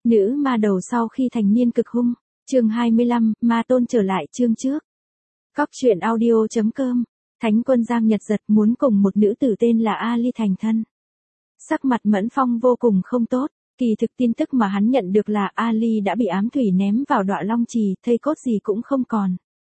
Nữ ma đầu sau khi thành niên cực hung. Chương 25, ma tôn trở lại chương trước. Cóc truyện audio.com. Thánh quân Giang Nhật Giật muốn cùng một nữ tử tên là Ali thành thân. Sắc mặt Mẫn Phong vô cùng không tốt, kỳ thực tin tức mà hắn nhận được là Ali đã bị ám thủy ném vào Đoạ Long Trì, thây cốt gì cũng không còn.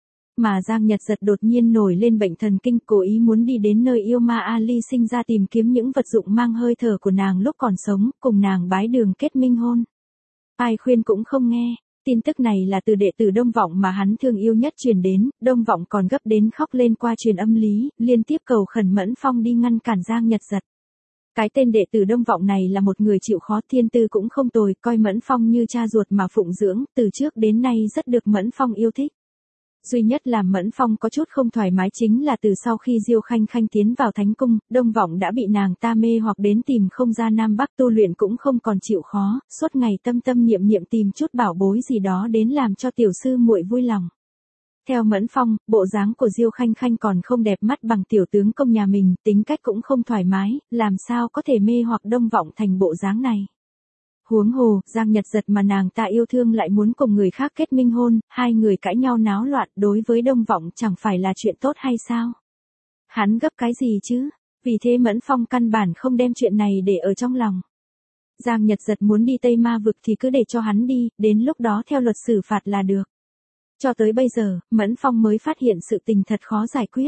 Mà Giang Nhật Giật đột nhiên nổi lên bệnh thần kinh, cố ý muốn đi đến nơi yêu ma Ali sinh ra tìm kiếm những vật dụng mang hơi thở của nàng lúc còn sống, cùng nàng bái đường kết minh hôn. Ai khuyên cũng không nghe. Tin tức này là từ đệ tử Đông Vọng mà hắn thương yêu nhất truyền đến, Đông Vọng còn gấp đến khóc lên qua truyền âm lý, liên tiếp cầu khẩn Mẫn Phong đi ngăn cản Giang Nhật Giật. Cái tên đệ tử Đông Vọng này là một người chịu khó, thiên tư cũng không tồi, coi Mẫn Phong như cha ruột mà phụng dưỡng, từ trước đến nay rất được Mẫn Phong yêu thích. Duy nhất làm Mẫn Phong có chút không thoải mái chính là từ sau khi Diêu Khanh Khanh tiến vào Thánh Cung, Đông Vọng đã bị nàng ta mê hoặc đến tìm không ra Nam Bắc, tu luyện cũng không còn chịu khó, suốt ngày tâm tâm niệm niệm tìm chút bảo bối gì đó đến làm cho tiểu sư muội vui lòng. Theo Mẫn Phong, bộ dáng của Diêu Khanh Khanh còn không đẹp mắt bằng tiểu tướng công nhà mình, tính cách cũng không thoải mái, làm sao có thể mê hoặc Đông Vọng thành bộ dáng này. Huống hồ, Giang Nhật Giật mà nàng ta yêu thương lại muốn cùng người khác kết minh hôn, hai người cãi nhau náo loạn, đối với Đông Vọng chẳng phải là chuyện tốt hay sao? Hắn gấp cái gì chứ? Vì thế Mẫn Phong căn bản không đem chuyện này để ở trong lòng. Giang Nhật Giật muốn đi Tây Ma Vực thì cứ để cho hắn đi, đến lúc đó theo luật xử phạt là được. Cho tới bây giờ, Mẫn Phong mới phát hiện sự tình thật khó giải quyết.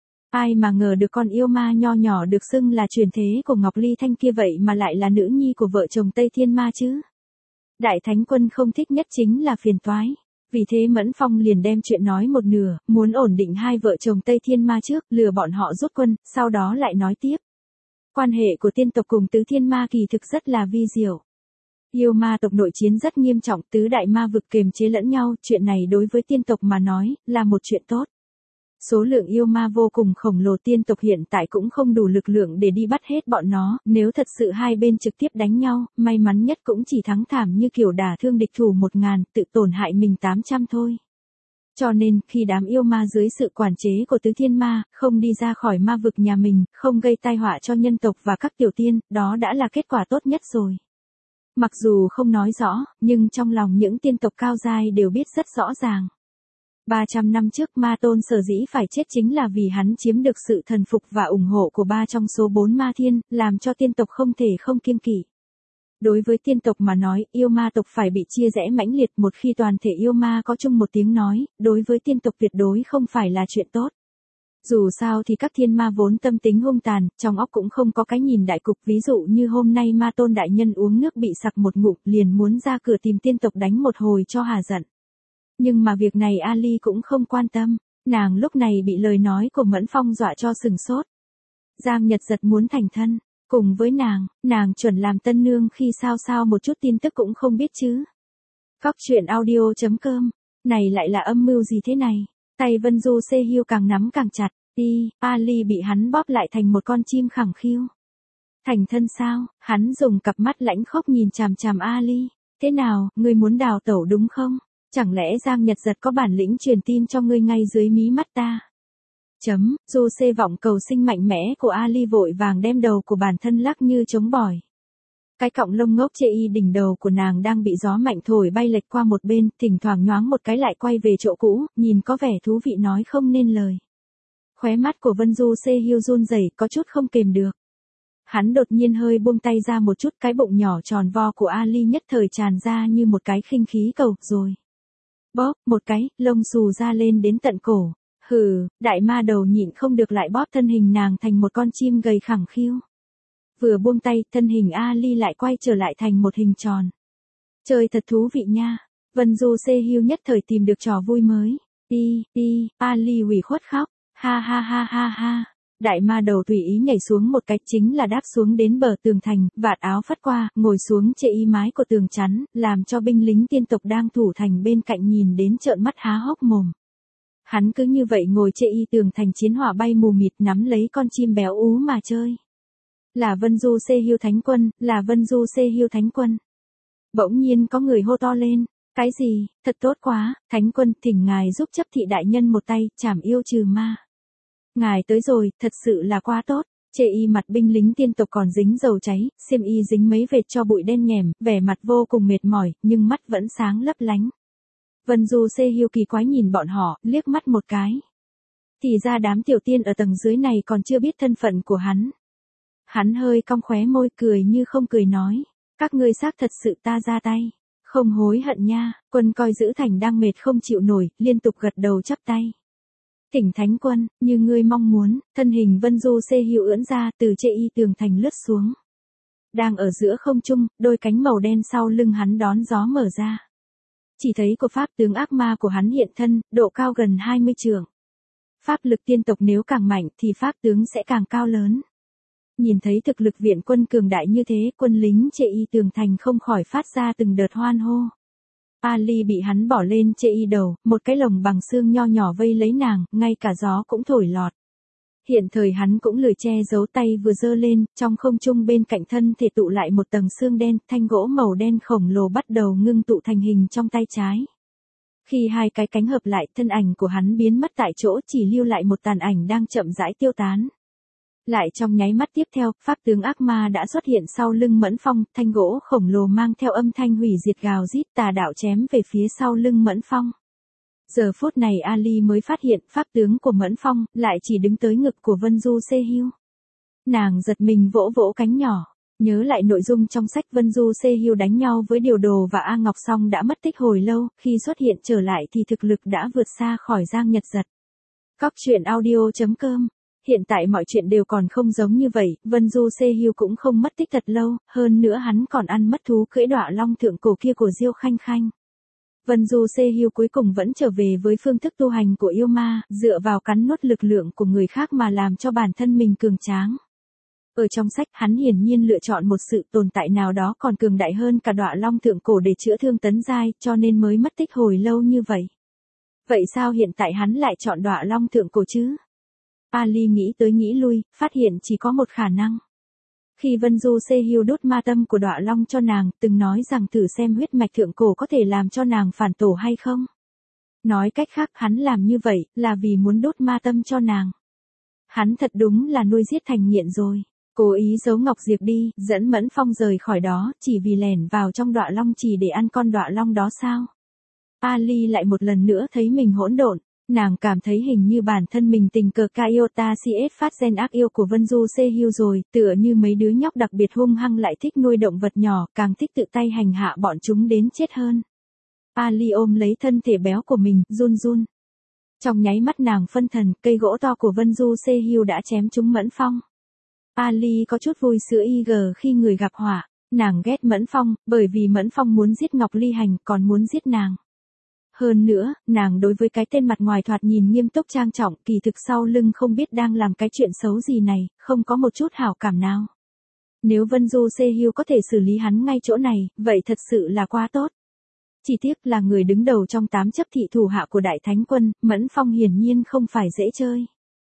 Ai mà ngờ được con yêu ma nho nhỏ được xưng là truyền thế của Ngọc Ly Thanh kia vậy mà lại là nữ nhi của vợ chồng Tây Thiên Ma chứ. Đại Thánh Quân không thích nhất chính là phiền toái. Vì thế Mẫn Phong liền đem chuyện nói một nửa, muốn ổn định hai vợ chồng Tây Thiên Ma trước, lừa bọn họ rút quân, sau đó lại nói tiếp. Quan hệ của tiên tộc cùng tứ thiên ma kỳ thực rất là vi diệu. Yêu ma tộc nội chiến rất nghiêm trọng, tứ đại ma vực kềm chế lẫn nhau, chuyện này đối với tiên tộc mà nói, là một chuyện tốt. Số lượng yêu ma vô cùng khổng lồ, tiên tộc hiện tại cũng không đủ lực lượng để đi bắt hết bọn nó, nếu thật sự hai bên trực tiếp đánh nhau, may mắn nhất cũng chỉ thắng thảm như kiểu đả thương địch thủ 1000, tự tổn hại mình 800 thôi. Cho nên, khi đám yêu ma dưới sự quản chế của tứ thiên ma, không đi ra khỏi ma vực nhà mình, không gây tai họa cho nhân tộc và các tiểu tiên, đó đã là kết quả tốt nhất rồi. Mặc dù không nói rõ, nhưng trong lòng những tiên tộc cao giai đều biết rất rõ ràng. 300 năm trước ma tôn sở dĩ phải chết chính là vì hắn chiếm được sự thần phục và ủng hộ của 3 trong số 4 ma thiên, làm cho tiên tộc không thể không kiêng kỵ. Đối với tiên tộc mà nói, yêu ma tộc phải bị chia rẽ mãnh liệt, một khi toàn thể yêu ma có chung một tiếng nói, đối với tiên tộc tuyệt đối không phải là chuyện tốt. Dù sao thì các thiên ma vốn tâm tính hung tàn, trong óc cũng không có cái nhìn đại cục, ví dụ như hôm nay ma tôn đại nhân uống nước bị sặc một ngụm liền muốn ra cửa tìm tiên tộc đánh một hồi cho hà giận. Nhưng mà việc này Ali cũng không quan tâm, nàng lúc này bị lời nói của Mẫn Phong dọa cho sừng sốt. Giang Nhật Giật muốn thành thân, cùng với nàng chuẩn làm tân nương khi sao một chút tin tức cũng không biết chứ. Cóc truyện audio.com, này lại là âm mưu gì thế này, tay Vân Du Xê Hiêu càng nắm càng chặt, đi, Ali bị hắn bóp lại thành một con chim khẳng khiu. Thành thân sao, hắn dùng cặp mắt lãnh khốc nhìn chằm chằm Ali, thế nào, ngươi muốn đào tẩu đúng không? Chẳng lẽ Giang Nhật Giật có bản lĩnh truyền tin cho ngươi ngay dưới mí mắt ta? Du Xê vọng cầu sinh mạnh mẽ của Ali vội vàng đem đầu của bản thân lắc như trống bỏi. Cái cọng lông ngốc chê y đỉnh đầu của nàng đang bị gió mạnh thổi bay lệch qua một bên, thỉnh thoảng nhoáng một cái lại quay về chỗ cũ, nhìn có vẻ thú vị nói không nên lời. Khóe mắt của Vân Du Xê Hiêu run rẩy, có chút không kềm được. Hắn đột nhiên hơi buông tay ra một chút, cái bụng nhỏ tròn vo của Ali nhất thời tràn ra như một cái khinh khí cầu, rồi bóp một cái, lông xù ra lên đến tận cổ. Hừ, đại ma đầu nhịn không được lại bóp thân hình nàng thành một con chim gầy khẳng khiu. Vừa buông tay, thân hình Ali lại quay trở lại thành một hình tròn. Chơi thật thú vị nha. Vân Du Xê Hiêu nhất thời tìm được trò vui mới. Đi, Ali ủy khuất khóc. Ha ha ha ha ha. Đại ma đầu tùy ý nhảy xuống một cách, chính là đáp xuống đến bờ tường thành, vạt áo phất qua, ngồi xuống chệ y mái của tường chắn, làm cho binh lính tiên tộc đang thủ thành bên cạnh nhìn đến trợn mắt há hốc mồm. Hắn cứ như vậy ngồi chệ y tường thành, chiến hỏa bay mù mịt, nắm lấy con chim béo ú mà chơi. Là Vân Du Xê Hiêu Thánh Quân, là Vân Du Xê Hiêu Thánh Quân. Bỗng nhiên có người hô to lên, cái gì, thật tốt quá, Thánh Quân, thỉnh ngài giúp chấp thị đại nhân một tay, trảm yêu trừ ma. Ngài tới rồi, thật sự là quá tốt. Chê y mặt binh lính tiên tộc còn dính dầu cháy, xiêm y dính mấy vệt cho bụi đen nhèm, vẻ mặt vô cùng mệt mỏi, nhưng mắt vẫn sáng lấp lánh. Vân Du Xê Hiu kỳ quái nhìn bọn họ, liếc mắt một cái. Thì ra đám tiểu tiên ở tầng dưới này còn chưa biết thân phận của hắn. Hắn hơi cong khóe môi cười như không cười nói. Các ngươi xác thật sự ta ra tay. Không hối hận nha, quân coi giữ thành đang mệt không chịu nổi, liên tục gật đầu chắp tay. Thỉnh Thánh Quân, như ngươi mong muốn, thân hình Vân Du Xê Hiu ưỡn ra từ Chê y tường thành lướt xuống. Đang ở giữa không trung, đôi cánh màu đen sau lưng hắn đón gió mở ra. Chỉ thấy của pháp tướng ác ma của hắn hiện thân, độ cao gần 20 trượng. Pháp lực tiên tộc nếu càng mạnh thì pháp tướng sẽ càng cao lớn. Nhìn thấy thực lực viện quân cường đại như thế, quân lính Chê y tường thành không khỏi phát ra từng đợt hoan hô. Ali bị hắn bỏ lên Chê y đầu, một cái lồng bằng xương nho nhỏ vây lấy nàng, ngay cả gió cũng thổi lọt. Hiện thời hắn cũng lười che giấu, tay vừa giơ lên, trong không trung bên cạnh thân thể tụ lại một tầng xương đen, thanh gỗ màu đen khổng lồ bắt đầu ngưng tụ thành hình trong tay trái. Khi hai cái cánh hợp lại, thân ảnh của hắn biến mất tại chỗ, chỉ lưu lại một tàn ảnh đang chậm rãi tiêu tán. Lại trong nháy mắt tiếp theo, pháp tướng ác ma đã xuất hiện sau lưng Mẫn Phong, thanh gỗ khổng lồ mang theo âm thanh hủy diệt gào rít tà đạo chém về phía sau lưng Mẫn Phong. Giờ phút này Ali mới phát hiện pháp tướng của Mẫn Phong lại chỉ đứng tới ngực của Vân Du Xê Hiu. Nàng giật mình vỗ vỗ cánh nhỏ, nhớ lại nội dung trong sách Vân Du Xê Hiu đánh nhau với Điều Đồ và A Ngọc Song đã mất tích hồi lâu, khi xuất hiện trở lại thì thực lực đã vượt xa khỏi Giang Nhật Giật. Cóc truyện audio.com. Hiện tại mọi chuyện đều còn không giống như vậy, Vân Du Xê Hiu cũng không mất tích thật lâu, hơn nữa hắn còn ăn mất thú cưỡi đọa long thượng cổ kia của Diêu Khanh Khanh. Vân Du Xê Hiu cuối cùng vẫn trở về với phương thức tu hành của yêu ma, dựa vào cắn nuốt lực lượng của người khác mà làm cho bản thân mình cường tráng. Ở trong sách, hắn hiển nhiên lựa chọn một sự tồn tại nào đó còn cường đại hơn cả đọa long thượng cổ để chữa thương tấn giai, cho nên mới mất tích hồi lâu như vậy. Vậy sao hiện tại hắn lại chọn đọa long thượng cổ chứ? Ali nghĩ tới nghĩ lui, phát hiện chỉ có một khả năng. Khi Vân Du Xê Hiu đốt ma tâm của đọa long cho nàng, từng nói rằng thử xem huyết mạch thượng cổ có thể làm cho nàng phản tổ hay không. Nói cách khác, hắn làm như vậy là vì muốn đốt ma tâm cho nàng. Hắn thật đúng là nuôi giết thành nghiện rồi. Cố ý giấu Ngọc Diệp đi, dẫn Mẫn Phong rời khỏi đó, chỉ vì lẻn vào trong đọa long chỉ để ăn con đọa long đó sao? Ali lại một lần nữa thấy mình hỗn độn. Nàng cảm thấy hình như bản thân mình tình cờ Kaiota CS phát gen ác yêu của Vân Du Xê Hiu rồi, tựa như mấy đứa nhóc đặc biệt hung hăng lại thích nuôi động vật nhỏ, càng thích tự tay hành hạ bọn chúng đến chết hơn. Ali ôm lấy thân thể béo của mình, run run. Trong nháy mắt nàng phân thần, cây gỗ to của Vân Du Xê Hiu đã chém trúng Mẫn Phong. Ali có chút vui sữa IG khi người gặp họa, nàng ghét Mẫn Phong, bởi vì Mẫn Phong muốn giết Ngọc Ly Hành, còn muốn giết nàng. Hơn nữa, nàng đối với cái tên mặt ngoài thoạt nhìn nghiêm túc trang trọng, kỳ thực sau lưng không biết đang làm cái chuyện xấu gì này, không có một chút hảo cảm nào. Nếu Vân Du Xê Hiu có thể xử lý hắn ngay chỗ này, vậy thật sự là quá tốt. Chỉ tiếc là người đứng đầu trong 8 chấp thị thủ hạ của Đại Thánh Quân, Mẫn Phong hiển nhiên không phải dễ chơi.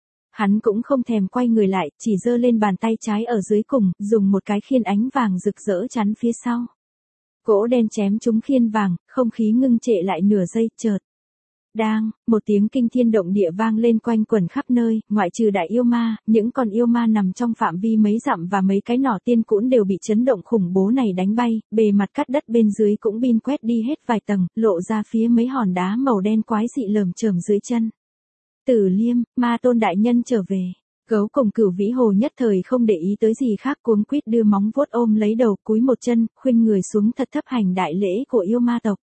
Hắn cũng không thèm quay người lại, chỉ giơ lên bàn tay trái ở dưới cùng, dùng một cái khiên ánh vàng rực rỡ chắn phía sau. Gỗ đen chém trúng khiên vàng, không khí ngưng trệ lại nửa giây, chợt. Đang, một tiếng kinh thiên động địa vang lên quanh quẩn khắp nơi, ngoại trừ đại yêu ma, những con yêu ma nằm trong phạm vi mấy dặm và mấy cái nỏ tiên cũn đều bị chấn động khủng bố này đánh bay, bề mặt cắt đất bên dưới cũng bin quét đi hết vài tầng, lộ ra phía mấy hòn đá màu đen quái dị lởm chởm dưới chân. Tử Liêm, Ma Tôn đại nhân trở về. Gấu cùng Cửu Vĩ Hồ nhất thời không để ý tới gì khác, cuống quýt đưa móng vuốt ôm lấy đầu, cúi một chân, khuynh người xuống thật thấp hành đại lễ của yêu ma tộc.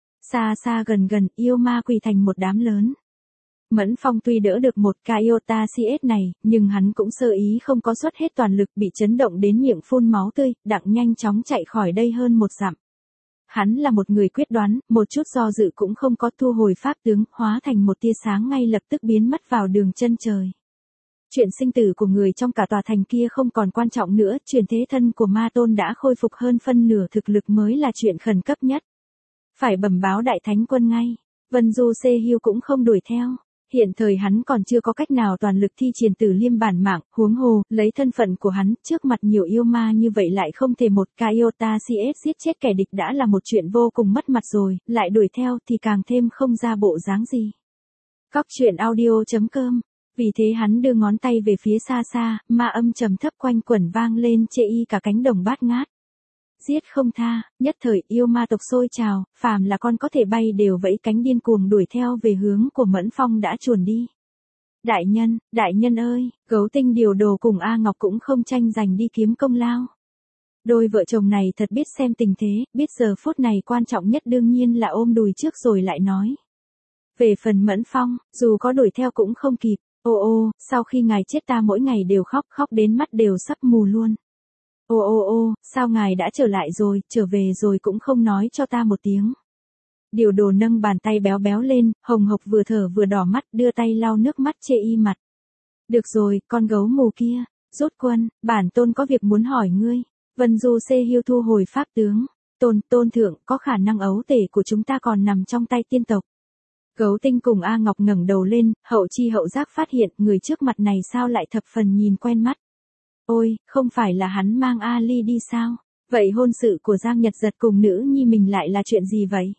Xa xa gần gần, yêu ma quỳ thành một đám lớn. Mẫn Phong tuy đỡ được một Kaiota CS này, nhưng hắn cũng sơ ý không có xuất hết toàn lực, bị chấn động đến miệng phun máu tươi, đặng nhanh chóng chạy khỏi đây hơn một dặm. Hắn là một người quyết đoán, một chút do dự cũng không có, thu hồi pháp tướng, hóa thành một tia sáng ngay lập tức biến mất vào đường chân trời. Chuyện sinh tử của người trong cả tòa thành kia không còn quan trọng nữa, chuyển thế thân của Ma Tôn đã khôi phục hơn phân nửa, thực lực mới là chuyện khẩn cấp nhất. Phải bẩm báo Đại Thánh Quân ngay. Vân Du Xê Hiu cũng không đuổi theo. Hiện thời hắn còn chưa có cách nào toàn lực thi triển Tử Liêm bản mạng, huống hồ, lấy thân phận của hắn, trước mặt nhiều yêu ma như vậy lại không thể một Kaiota CS giết chết kẻ địch đã là một chuyện vô cùng mất mặt rồi, lại đuổi theo thì càng thêm không ra bộ dáng gì. Cóc truyện audio.com Vì thế hắn đưa ngón tay về phía xa xa, ma âm trầm thấp quanh quẩn vang lên chê y cả cánh đồng bát ngát. Giết không tha, nhất thời yêu ma tộc sôi trào, phàm là con có thể bay đều vẫy cánh điên cuồng đuổi theo về hướng của Mẫn Phong đã chuồn đi. Đại nhân ơi, Gấu Tinh Điều Đồ cùng A Ngọc cũng không tranh giành đi kiếm công lao. Đôi vợ chồng này thật biết xem tình thế, biết giờ phút này quan trọng nhất đương nhiên là ôm đùi trước rồi lại nói. Về phần Mẫn Phong, dù có đuổi theo cũng không kịp, ô, sau khi ngài chết ta mỗi ngày đều khóc đến mắt đều sắp mù luôn. Ô, sao ngài đã trở lại rồi, trở về rồi cũng không nói cho ta một tiếng. Điều Đồ nâng bàn tay béo béo lên, hồng hộc vừa thở vừa đỏ mắt, đưa tay lau nước mắt chê y mặt. Được rồi, con gấu mù kia, rút quân, bản tôn có việc muốn hỏi ngươi. Vân Du Xê Hiêu thu hồi pháp tướng. Tôn thượng, có khả năng ấu tể của chúng ta còn nằm trong tay tiên tộc. Gấu Tinh cùng A Ngọc ngẩng đầu lên, hậu chi hậu giác phát hiện người trước mặt này sao lại thập phần nhìn quen mắt. Ôi, không phải là hắn mang Ali đi sao? Vậy hôn sự của Giang Nhật Giật cùng nữ nhi mình lại là chuyện gì vậy?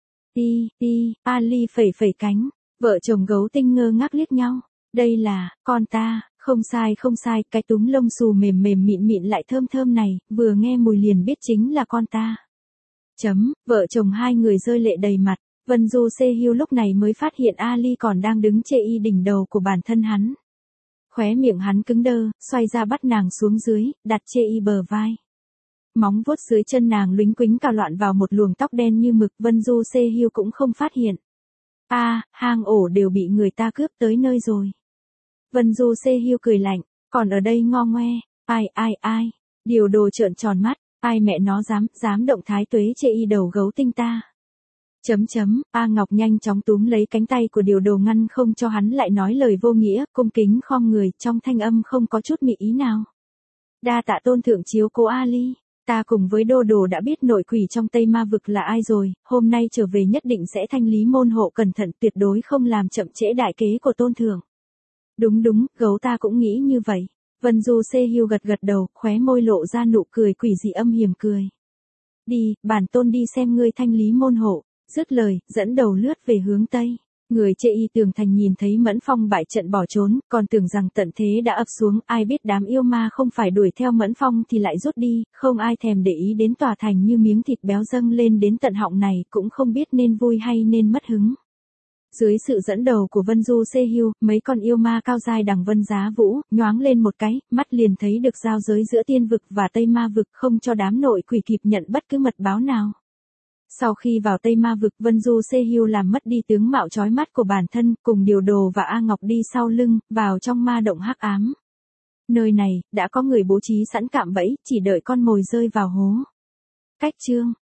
Ali phẩy phẩy cánh, vợ chồng Gấu Tinh ngơ ngác liếc nhau. Đây là, con ta, không sai, cái túm lông xù mềm mịn lại thơm thơm này, vừa nghe mùi liền biết chính là con ta. Vợ chồng hai người rơi lệ đầy mặt, Vân Du Xê Hiêu lúc này mới phát hiện Ali còn đang đứng chê y đỉnh đầu của bản thân hắn. Khóe miệng hắn cứng đơ, xoay ra bắt nàng xuống dưới, đặt chê y bờ vai. Móng vuốt dưới chân nàng luính quính cào loạn vào một luồng tóc đen như mực, Vân Du Xê Hiêu cũng không phát hiện. Hang ổ đều bị người ta cướp tới nơi rồi. Vân Du Xê Hiêu cười lạnh, còn ở đây ngo ngoe, ai, Điều Đồ trợn tròn mắt, ai mẹ nó dám động thái tuế chê y đầu Gấu Tinh ta. A Ngọc nhanh chóng túm lấy cánh tay của Điều Đồ ngăn không cho hắn lại nói lời vô nghĩa, cung kính khom người, trong thanh âm không có chút mị ý nào. Đa tạ tôn thượng chiếu cố Ali, ta cùng với Đô Đồ đã biết nội quỷ trong Tây Ma Vực là ai rồi, hôm nay trở về nhất định sẽ thanh lý môn hộ cẩn thận, tuyệt đối không làm chậm trễ đại kế của tôn thượng. Đúng, gấu ta cũng nghĩ như vậy. Vân Du Xê Hiêu gật đầu, khóe môi lộ ra nụ cười quỷ dị âm hiểm cười. Đi, bản tôn đi xem ngươi thanh lý môn hộ. Dứt lời, dẫn đầu lướt về hướng Tây. Người chê y tường thành nhìn thấy Mẫn Phong bại trận bỏ trốn, còn tưởng rằng tận thế đã ập xuống, ai biết đám yêu ma không phải đuổi theo Mẫn Phong thì lại rút đi, không ai thèm để ý đến tòa thành như miếng thịt béo dâng lên đến tận họng này, cũng không biết nên vui hay nên mất hứng. Dưới sự dẫn đầu của Vân Du Xê Hiêu, mấy con yêu ma cao giai đằng Vân Giá Vũ, nhoáng lên một cái, mắt liền thấy được giao giới giữa tiên vực và Tây Ma Vực, không cho đám nội quỷ kịp nhận bất cứ mật báo nào. Sau khi vào Tây Ma Vực, Vân Du Xê Hiêu làm mất đi tướng mạo chói mắt của bản thân, cùng Điều Đồ và A Ngọc đi sau lưng, vào trong ma động hắc ám. Nơi này, đã có người bố trí sẵn cạm bẫy, chỉ đợi con mồi rơi vào hố. Cách chương